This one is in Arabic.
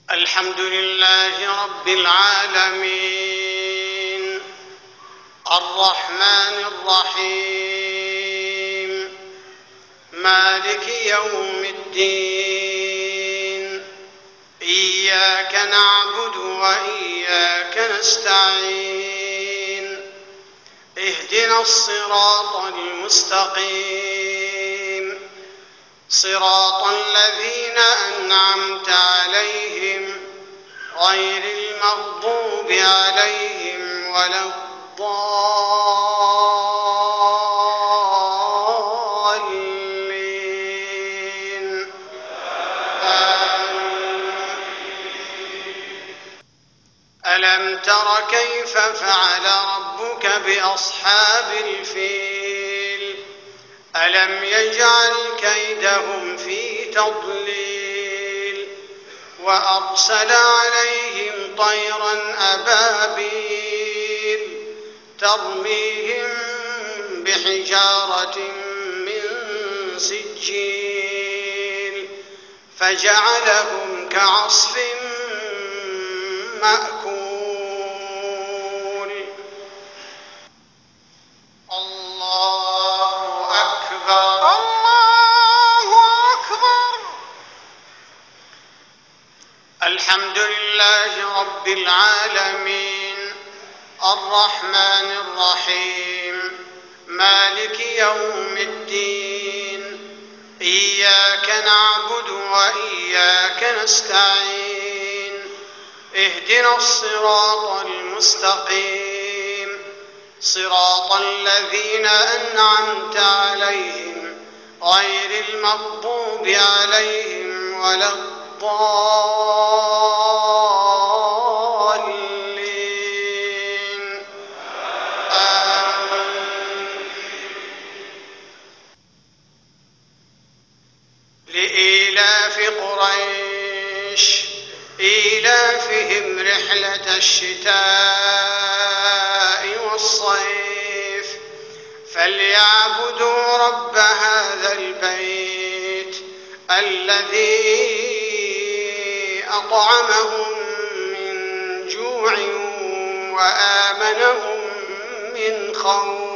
الحمد لله رب العالمين الرحمن الرحيم مالك يوم الدين إياك نعبد وإياك نستعين اهدنا الصراط المستقيم صراط الذين أنعمت عليهم غير المغضوب عليهم ولا الضالين ألم تر كيف فعل ربك بأصحاب الفيل ألم يجعل كيدهم في تضليل وأرسل عليهم طيرا أبابيل ترميهم بحجارة من سجيل فجعلهم كعصف مأكول. الله أكبر الله أكبر. الحمد لله رب العالمين الرحمن الرحيم مالك يوم الدين إياك نعبد وإياك نستعين اهدنا الصراط المستقيم صراط الذين أنعمت عليهم غير المغضوب عليهم ولا الضالين آمين. لإيلاف قريش إيلافهم رحلة الشتاء والصيف فليعبدوا رب هذا البيت الذي أطعمهم من جوع وآمنهم من خوف.